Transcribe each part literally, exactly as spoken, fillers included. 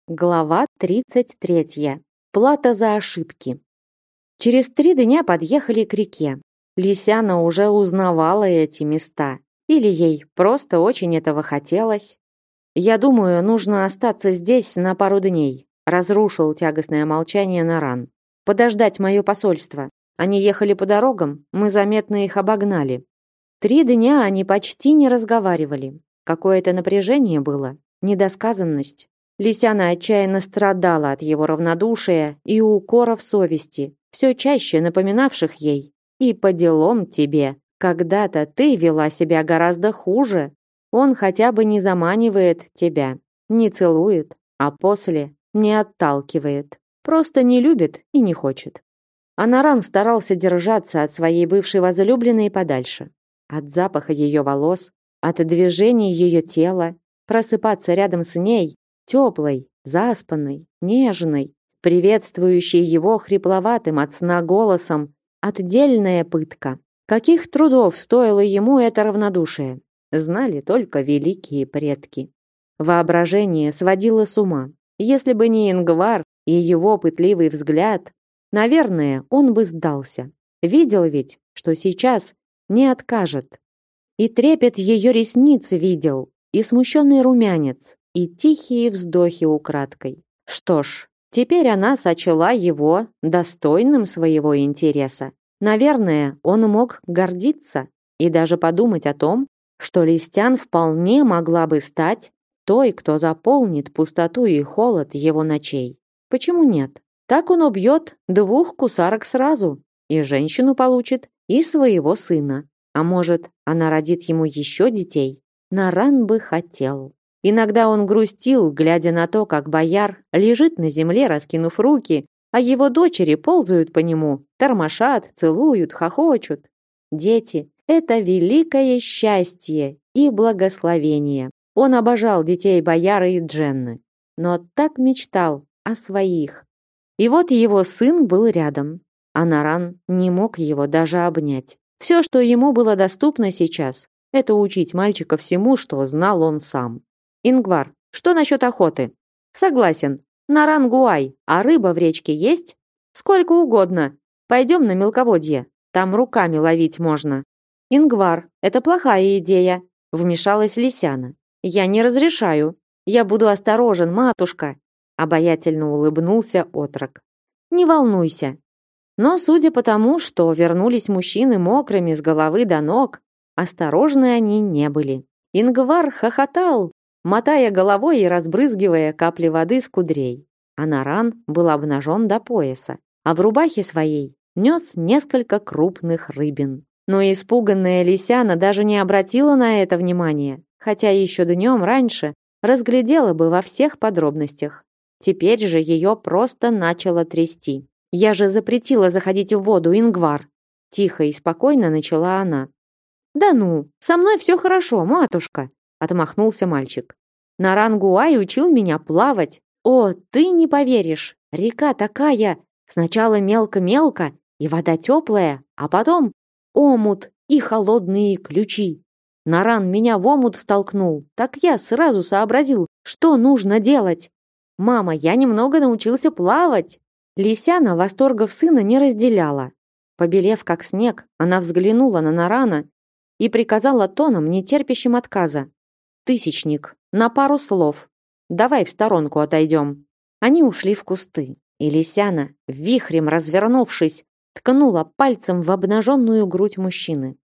Глава тридцать третья. Плата за ошибки. Через три дня подъехали к реке. Лисяна уже узнавала эти места. Или ей просто очень этого хотелось. «Я думаю, нужно остаться здесь на пару дней», разрушил тягостное молчание Наран. «Подождать мое посольство. Они ехали по дорогам, мы заметно их обогнали». Три дня они почти не разговаривали. Какое-то напряжение было, недосказанность. Лисяна отчаянно страдала от его равнодушия и укоров совести, все чаще напоминавших ей: «И по делам тебе, когда-то ты вела себя гораздо хуже. Он хотя бы не заманивает тебя, не целует, а после не отталкивает, просто не любит и не хочет». А Наран старался держаться от своей бывшей возлюбленной подальше, от запаха ее волос, от движений ее тела, просыпаться рядом с ней, теплой, заспанной, нежной, приветствующей его хрипловатым от сна голосом, отдельная пытка. Каких трудов стоило ему это равнодушие, знали только великие предки. Воображение сводило с ума. Если бы не Ингвар и его пытливый взгляд, наверное, он бы сдался. Видел ведь, что сейчас не откажет. И трепет ее ресниц видел, и смущенный румянец, и тихие вздохи украдкой. Что ж, теперь она сочла его достойным своего интереса. Наверное, он мог гордиться и даже подумать о том, что Листян вполне могла бы стать той, кто заполнит пустоту и холод его ночей. Почему нет? Так он убьет двух кусарок сразу, и женщину получит, и своего сына. А может, она родит ему еще детей? Наран бы хотел. Иногда он грустил, глядя на то, как бояр лежит на земле, раскинув руки, а его дочери ползают по нему, тормошат, целуют, хохочут. Дети — это великое счастье и благословение. Он обожал детей бояра и Дженны, но так мечтал о своих. И вот его сын был рядом, а Наран не мог его даже обнять. Все, что ему было доступно сейчас, это учить мальчика всему, что знал он сам. «Ингвар, что насчет охоты?» «Согласен. Наран-Гуай, а рыба в речке есть?» «Сколько угодно. Пойдем на мелководье. Там руками ловить можно». «Ингвар, это плохая идея», — вмешалась Лисяна. «Я не разрешаю. Я буду осторожен, матушка», — обаятельно улыбнулся отрок. «Не волнуйся». Но, судя по тому, что вернулись мужчины мокрыми с головы до ног, осторожны они не были. Ингвар хохотал, мотая головой и разбрызгивая капли воды с кудрей. А Наран был обнажен до пояса, а в рубахе своей нес несколько крупных рыбин. Но испуганная Лисяна даже не обратила на это внимания, хотя еще днем раньше разглядела бы во всех подробностях. Теперь же ее просто начало трясти. «Я же запретила заходить в воду, Ингвар!» Тихо и спокойно начала она. «Да ну, со мной все хорошо, матушка!» Отмахнулся мальчик. «Наран-Гуай учил меня плавать. О, ты не поверишь! Река такая! Сначала мелко-мелко, и вода теплая, а потом омут и холодные ключи. Наран меня в омут столкнул, так я сразу сообразил, что нужно делать. Мама, я немного научился плавать!» Лисяна восторгов сына не разделяла. Побелев как снег, она взглянула на Нарана и приказала тоном, нетерпящим отказа: «Тысячник, на пару слов. Давай в сторонку отойдем». Они ушли в кусты, и Лисяна, вихрем развернувшись, ткнула пальцем в обнаженную грудь мужчины.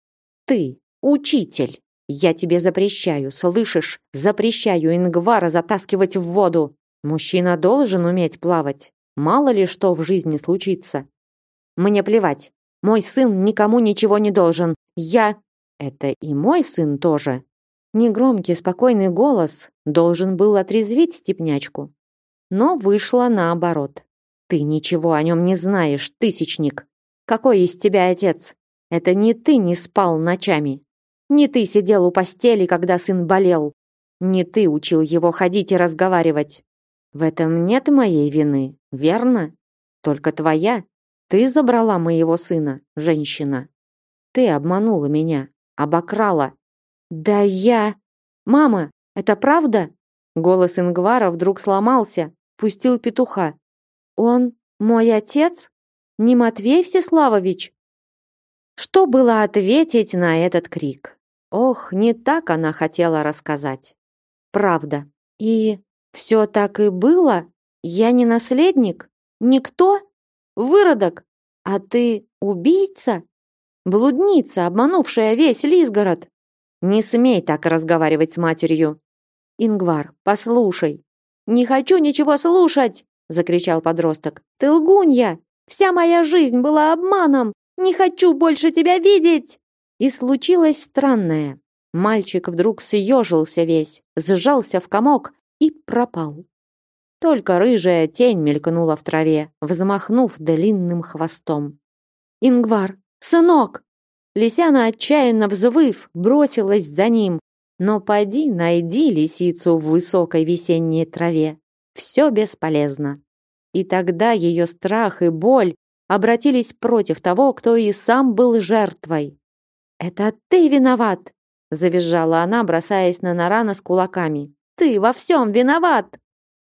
«Ты, учитель, я тебе запрещаю, слышишь? Запрещаю Ингвара затаскивать в воду. Мужчина должен уметь плавать. Мало ли что в жизни случится. Мне плевать. Мой сын никому ничего не должен. Я... Это и мой сын тоже». Негромкий, спокойный голос должен был отрезвить степнячку. Но вышло наоборот. «Ты ничего о нем не знаешь, тысячник. Какой из тебя отец? Это не ты не спал ночами. Не ты сидел у постели, когда сын болел. Не ты учил его ходить и разговаривать. В этом нет моей вины, верно? Только твоя. Ты забрала моего сына, женщина. Ты обманула меня, обокрала». «Да я... Мама, это правда?» Голос Ингвара вдруг сломался, пустил петуха. Он мой отец? Не Матвей Всеславович? Что было ответить на этот крик? Ох, не так она хотела рассказать. Правда. И все так и было? Я не наследник? Никто? Выродок? А ты убийца? Блудница, обманувшая весь Лизгород? Не смей так разговаривать с матерью. Ингвар, послушай. Не хочу ничего слушать, закричал подросток. Ты лгунья! Вся моя жизнь была обманом! Не хочу больше тебя видеть!» И случилось странное. Мальчик вдруг съежился весь, сжался в комок и пропал. Только рыжая тень мелькнула в траве, взмахнув длинным хвостом. «Ингвар! Сынок!» Лисяна, отчаянно взвыв, бросилась за ним. Но поди найди лисицу в высокой весенней траве. Все бесполезно. И тогда ее страх и боль обратились против того, кто и сам был жертвой. «Это ты виноват!» — завизжала она, бросаясь на Нарана с кулаками. «Ты во всем виноват!»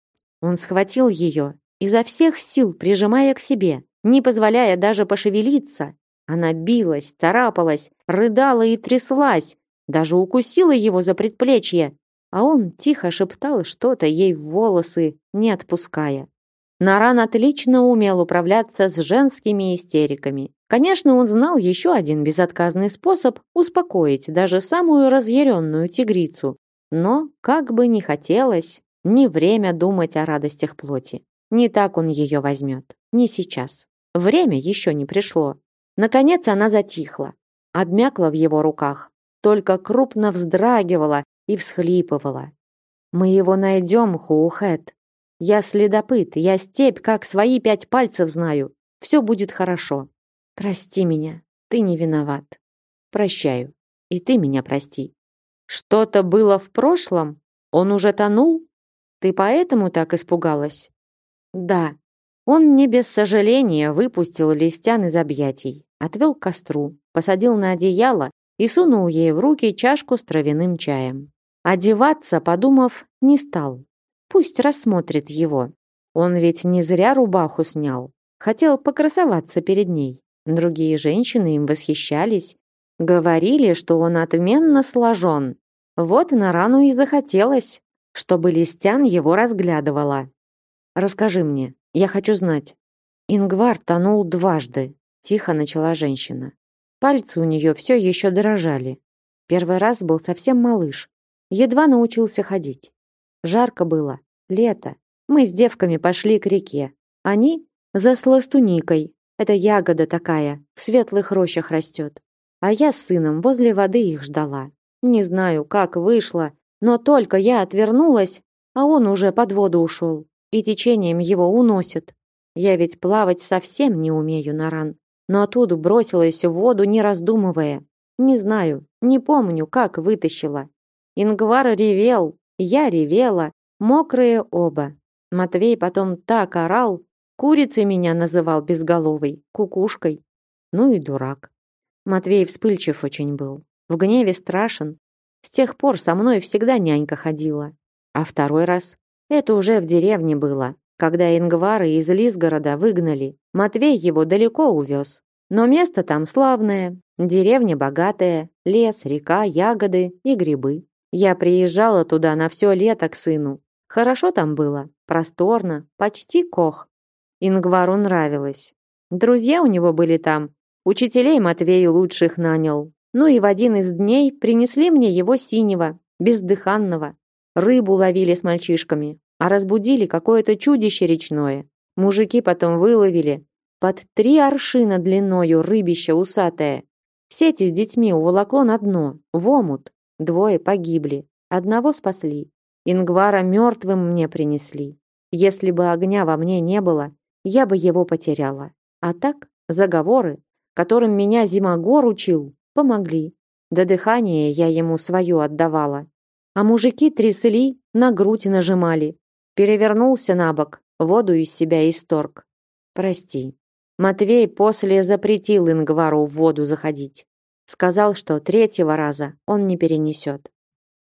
Он схватил ее, изо всех сил прижимая к себе, не позволяя даже пошевелиться. Она билась, царапалась, рыдала и тряслась, даже укусила его за предплечье, а он тихо шептал что-то ей в волосы, не отпуская. Наран отлично умел управляться с женскими истериками. Конечно, он знал еще один безотказный способ успокоить даже самую разъяренную тигрицу. Но, как бы ни хотелось, не время думать о радостях плоти. Не так он ее возьмет. Не сейчас. Время еще не пришло. Наконец она затихла, обмякла в его руках, только крупно вздрагивала и всхлипывала. «Мы его найдем, Хоухэт. Я следопыт, я степь, как свои пять пальцев знаю. Все будет хорошо. Прости меня, ты не виноват. Прощаю, и ты меня прости. Что-то было в прошлом? Он уже тонул? Ты поэтому так испугалась?» «Да». Он не без сожаления выпустил Листян из объятий, отвел к костру, посадил на одеяло и сунул ей в руки чашку с травяным чаем. Одеваться, подумав, не стал. Пусть рассмотрит его. Он ведь не зря рубаху снял. Хотел покрасоваться перед ней. Другие женщины им восхищались. Говорили, что он отменно сложен. Вот Нарану и захотелось, чтобы Листян его разглядывала. «Расскажи мне, я хочу знать». Ингвар тонул дважды, тихо начала женщина. Пальцы у нее все еще дрожали. Первый раз был совсем малыш. Едва научился ходить. Жарко было. Лето. Мы с девками пошли к реке. Они за сластуникой. Это ягода такая, в светлых рощах растет. А я с сыном возле воды их ждала. Не знаю, как вышло, но только я отвернулась, а он уже под воду ушел. И течением его уносит. Я ведь плавать совсем не умею, Наран. Но тут бросилась в воду, не раздумывая. Не знаю, не помню, как вытащила. Ингвар ревел, я ревела, мокрые оба. Матвей потом так орал, курицей меня называл безголовой, кукушкой. Ну и дурак. Матвей вспыльчив очень был, в гневе страшен. С тех пор со мной всегда нянька ходила. А второй раз? Это уже в деревне было, когда Ингвара из Лизгорода выгнали. Матвей его далеко увез. Но место там славное, деревня богатая, лес, река, ягоды и грибы. Я приезжала туда на все лето к сыну. Хорошо там было, просторно, почти Кох. Ингвару нравилось. Друзья у него были там. Учителей Матвей лучших нанял. Ну и в один из дней принесли мне его синего, бездыханного. Рыбу ловили с мальчишками, а разбудили какое-то чудище речное. Мужики потом выловили. Под три аршина длиною рыбище усатое. Сети с детьми уволокло на дно, в омут. Двое погибли, одного спасли. Ингвара мертвым мне принесли. Если бы огня во мне не было, я бы его потеряла. А так, заговоры, которым меня Зимогор учил, помогли. До дыхания я ему свое отдавала. А мужики трясли, на грудь нажимали. Перевернулся на бок, воду из себя исторг. Прости. Матвей после запретил Ингвару в воду заходить. Сказал, что третьего раза он не перенесет.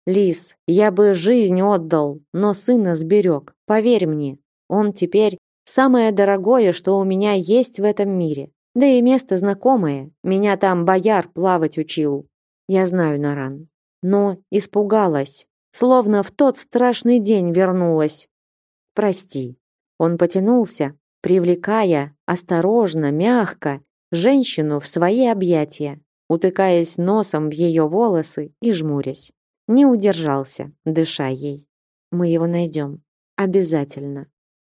Лис, я бы жизнь отдал, но сына сберег. Поверь мне, он теперь самое дорогое, что у меня есть в этом мире. Да и место знакомое. Меня там бояр плавать учил. Я знаю, Наран. Но испугалась. Словно в тот страшный день вернулась. Прости. Он потянулся, привлекая осторожно, мягко женщину в свои объятия, утыкаясь носом в ее волосы и жмурясь. Не удержался, дыша ей. Мы его найдем. Обязательно.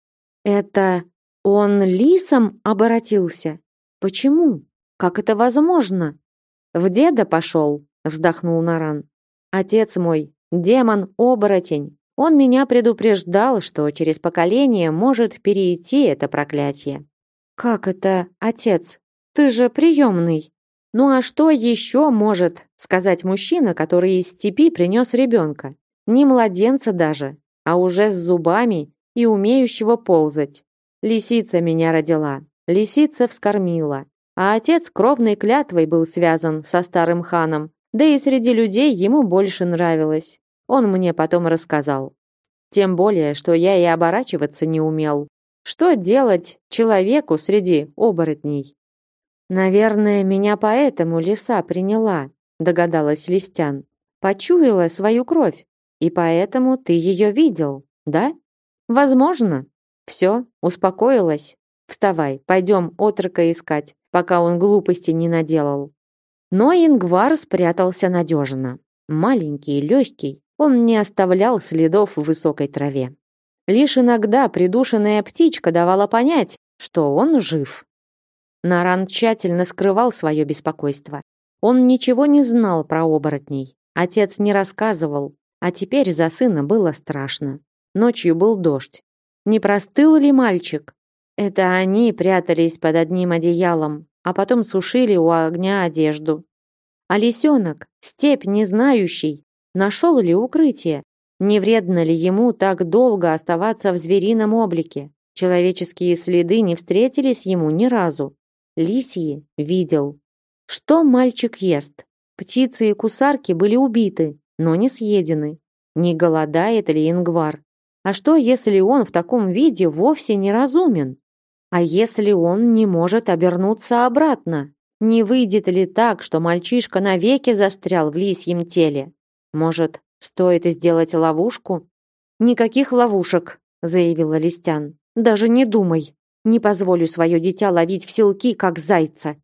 Это он лисом оборотился? Почему? Как это возможно? В деда пошел, вздохнул Наран. Отец мой, демон-оборотень. Он меня предупреждал, что через поколение может перейти это проклятие. Как это, отец? Ты же приемный. Ну а что еще может сказать мужчина, который из степи принес ребенка? Не младенца даже, а уже с зубами и умеющего ползать. Лисица меня родила, лисица вскормила. А отец кровной клятвой был связан со старым ханом, да и среди людей ему больше нравилось. Он мне потом рассказал. Тем более, что я и оборачиваться не умел. Что делать человеку среди оборотней? Наверное, меня поэтому лиса приняла, догадалась Листян. Почуяла свою кровь, и поэтому ты ее видел, да? Возможно. Все, успокоилась. Вставай, пойдем отрока искать, пока он глупости не наделал. Но Ингвар спрятался надежно. Маленький, легкий, он не оставлял следов в высокой траве. Лишь иногда придушенная птичка давала понять, что он жив. Наран тщательно скрывал свое беспокойство. Он ничего не знал про оборотней. Отец не рассказывал, а теперь за сына было страшно. Ночью был дождь. Не простыл ли мальчик? Это они прятались под одним одеялом, а потом сушили у огня одежду. А лисенок, степь не знающий, нашел ли укрытие? Не вредно ли ему так долго оставаться в зверином облике? Человеческие следы не встретились ему ни разу. Лисьи видел. Что мальчик ест? Птицы и кусарки были убиты, но не съедены. Не голодает ли Ингвар? А что, если он в таком виде вовсе не разумен? А если он не может обернуться обратно? Не выйдет ли так, что мальчишка навеки застрял в лисьем теле? Может, стоит сделать ловушку? Никаких ловушек, заявила Листян. Даже не думай. Не позволю свое дитя ловить в селки, как зайца.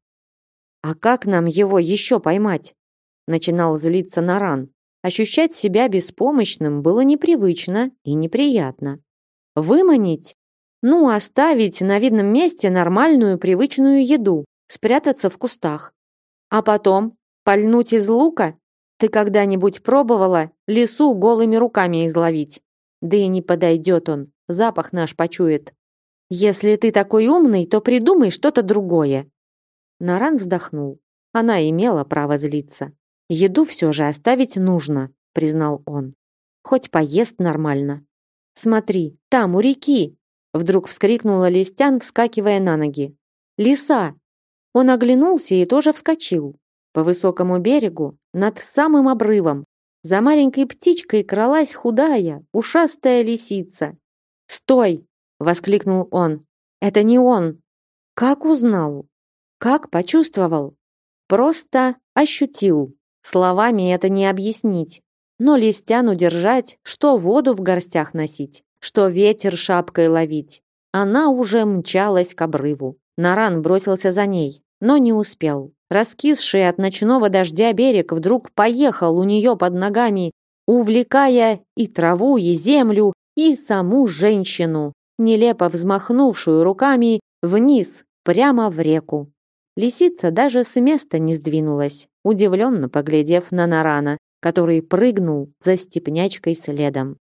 А как нам его еще поймать? Начинал злиться Наран. Ощущать себя беспомощным было непривычно и неприятно. Выманить? Ну, оставить на видном месте нормальную привычную еду, спрятаться в кустах. А потом пальнуть из лука? Ты когда-нибудь пробовала лису голыми руками изловить? Да и не подойдет он, запах наш почует. Если ты такой умный, то придумай что-то другое. Наран вздохнул. Она имела право злиться. Еду все же оставить нужно, признал он. Хоть поест нормально. Смотри, там у реки, вдруг вскрикнула Листян, вскакивая на ноги. Лиса! Он оглянулся и тоже вскочил. По высокому берегу, над самым обрывом, за маленькой птичкой кралась худая, ушастая лисица. «Стой!» — воскликнул он. «Это не он!» Как узнал? Как почувствовал? Просто ощутил. Словами это не объяснить. Но Листян удержать, что воду в горстях носить, что ветер шапкой ловить. Она уже мчалась к обрыву. Наран бросился за ней, но не успел. Раскисший от ночного дождя берег вдруг поехал у нее под ногами, увлекая и траву, и землю, и саму женщину, нелепо взмахнувшую руками вниз, прямо в реку. Лисица даже с места не сдвинулась, удивленно поглядев на Нарана, который прыгнул за степнячкой следом.